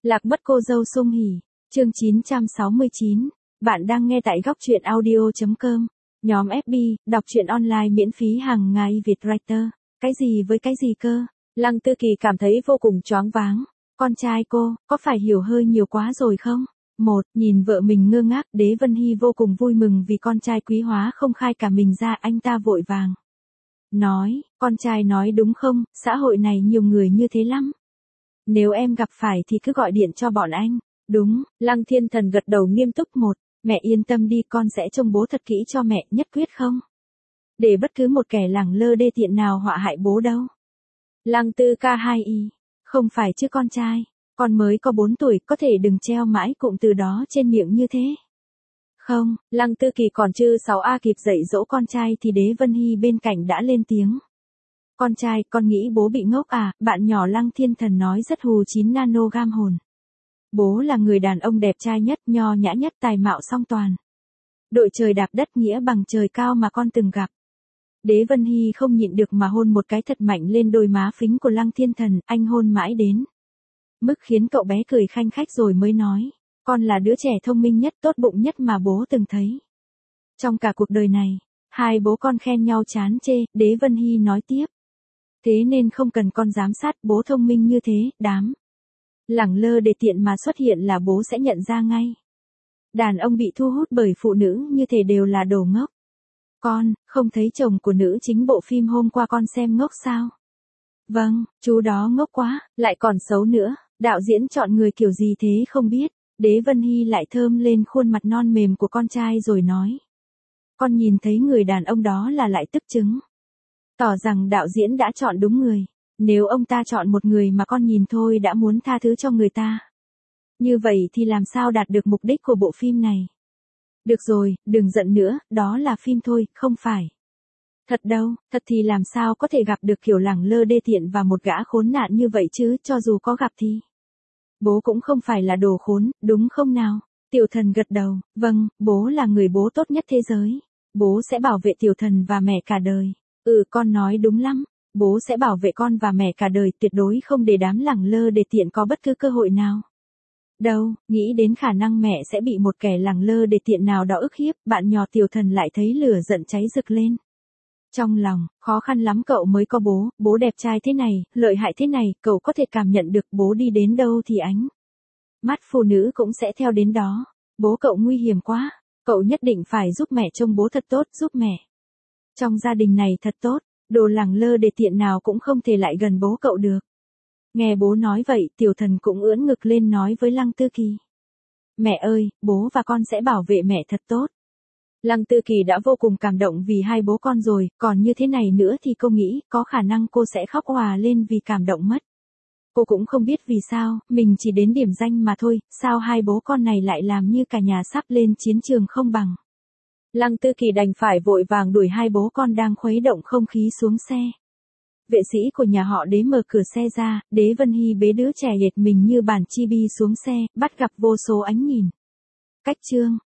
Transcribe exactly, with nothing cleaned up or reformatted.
Lạc mất cô dâu Sung Hỉ, chương chín trăm sáu mươi chín. Bạn đang nghe tại góc truyện audio chấm com. Nhóm ép bê, đọc truyện online miễn phí hàng ngày Việt Writer. Cái gì với cái gì cơ? Lăng Tư Kỳ cảm thấy vô cùng choáng váng. Con trai cô, có phải hiểu hơi nhiều quá rồi không? Một, nhìn vợ mình ngơ ngác, Đế Vân Hy vô cùng vui mừng vì con trai quý hóa không khai cả mình ra, anh ta vội vàng nói, con trai nói đúng không, xã hội này nhiều người như thế lắm. Nếu em gặp phải thì cứ gọi điện cho bọn anh. Đúng, Lăng Thiên Thần gật đầu nghiêm túc. Một, mẹ yên tâm đi, con sẽ trông bố thật kỹ cho mẹ, nhất quyết không để bất cứ một kẻ lẳng lơ đê tiện nào họa hại bố đâu. Lăng Tư ca hai y, không phải chứ con trai, con mới có bốn tuổi, có thể đừng treo mãi cụm từ đó trên miệng như thế. Không, Lăng Tư Kỳ còn chưa sáu a kịp dạy dỗ con trai thì Đế Vân Hy bên cạnh đã lên tiếng. Con trai, con nghĩ bố bị ngốc à? Bạn nhỏ Lăng Thiên Thần nói rất hù chín nano gam hồn. Bố là người đàn ông đẹp trai nhất, nho nhã nhất, tài mạo song toàn. Đội trời đạp đất nghĩa bằng trời cao mà con từng gặp. Đế Vân Hy không nhịn được mà hôn một cái thật mạnh lên đôi má phính của Lăng Thiên Thần, anh hôn mãi đến mức khiến cậu bé cười khanh khách rồi mới nói, con là đứa trẻ thông minh nhất, tốt bụng nhất mà bố từng thấy. Trong cả cuộc đời này, hai bố con khen nhau chán chê, Đế Vân Hy nói tiếp. Thế nên không cần con giám sát, bố thông minh như thế, đám lẳng lơ để tiện mà xuất hiện là bố sẽ nhận ra ngay. Đàn ông bị thu hút bởi phụ nữ như thế đều là đồ ngốc. Con, không thấy chồng của nữ chính bộ phim hôm qua con xem ngốc sao? Vâng, chú đó ngốc quá, lại còn xấu nữa, đạo diễn chọn người kiểu gì thế không biết. Đế Vân Hy lại thơm lên khuôn mặt non mềm của con trai rồi nói. Con nhìn thấy người đàn ông đó là lại tức chứng. Tỏ rằng đạo diễn đã chọn đúng người. Nếu ông ta chọn một người mà con nhìn thôi đã muốn tha thứ cho người ta. Như vậy thì làm sao đạt được mục đích của bộ phim này? Được rồi, đừng giận nữa, đó là phim thôi, không phải thật đâu, thật thì làm sao có thể gặp được kiểu lẳng lơ đê tiện và một gã khốn nạn như vậy chứ, cho dù có gặp thì bố cũng không phải là đồ khốn, đúng không nào? Tiểu Thần gật đầu, vâng, bố là người bố tốt nhất thế giới. Bố sẽ bảo vệ Tiểu Thần và mẹ cả đời. Ừ, con nói đúng lắm. Bố sẽ bảo vệ con và mẹ cả đời, tuyệt đối không để đám lẳng lơ để tiện có bất cứ cơ hội nào. Đâu, nghĩ đến khả năng mẹ sẽ bị một kẻ lẳng lơ để tiện nào đó ức hiếp, bạn nhỏ Tiểu Thần lại thấy lửa giận cháy rực lên. Trong lòng, khó khăn lắm cậu mới có bố, bố đẹp trai thế này, lợi hại thế này, cậu có thể cảm nhận được bố đi đến đâu thì ánh mắt phụ nữ cũng sẽ theo đến đó. Bố cậu nguy hiểm quá, cậu nhất định phải giúp mẹ trông bố thật tốt, giúp mẹ trong gia đình này thật tốt, đồ lẳng lơ để tiện nào cũng không thể lại gần bố cậu được. Nghe bố nói vậy, Tiểu Thần cũng ưỡn ngực lên nói với Lăng Tư Kỳ. Mẹ ơi, bố và con sẽ bảo vệ mẹ thật tốt. Lăng Tư Kỳ đã vô cùng cảm động vì hai bố con rồi, còn như thế này nữa thì cô nghĩ có khả năng cô sẽ khóc òa lên vì cảm động mất. Cô cũng không biết vì sao, mình chỉ đến điểm danh mà thôi, sao hai bố con này lại làm như cả nhà sắp lên chiến trường không bằng. Lăng Tư Kỳ đành phải vội vàng đuổi hai bố con đang khuấy động không khí xuống xe. Vệ sĩ của nhà họ Đế mở cửa xe ra, Đế Vân Hy bế đứa trẻ ghệt mình như bản chibi xuống xe, bắt gặp vô số ánh nhìn. Cách chương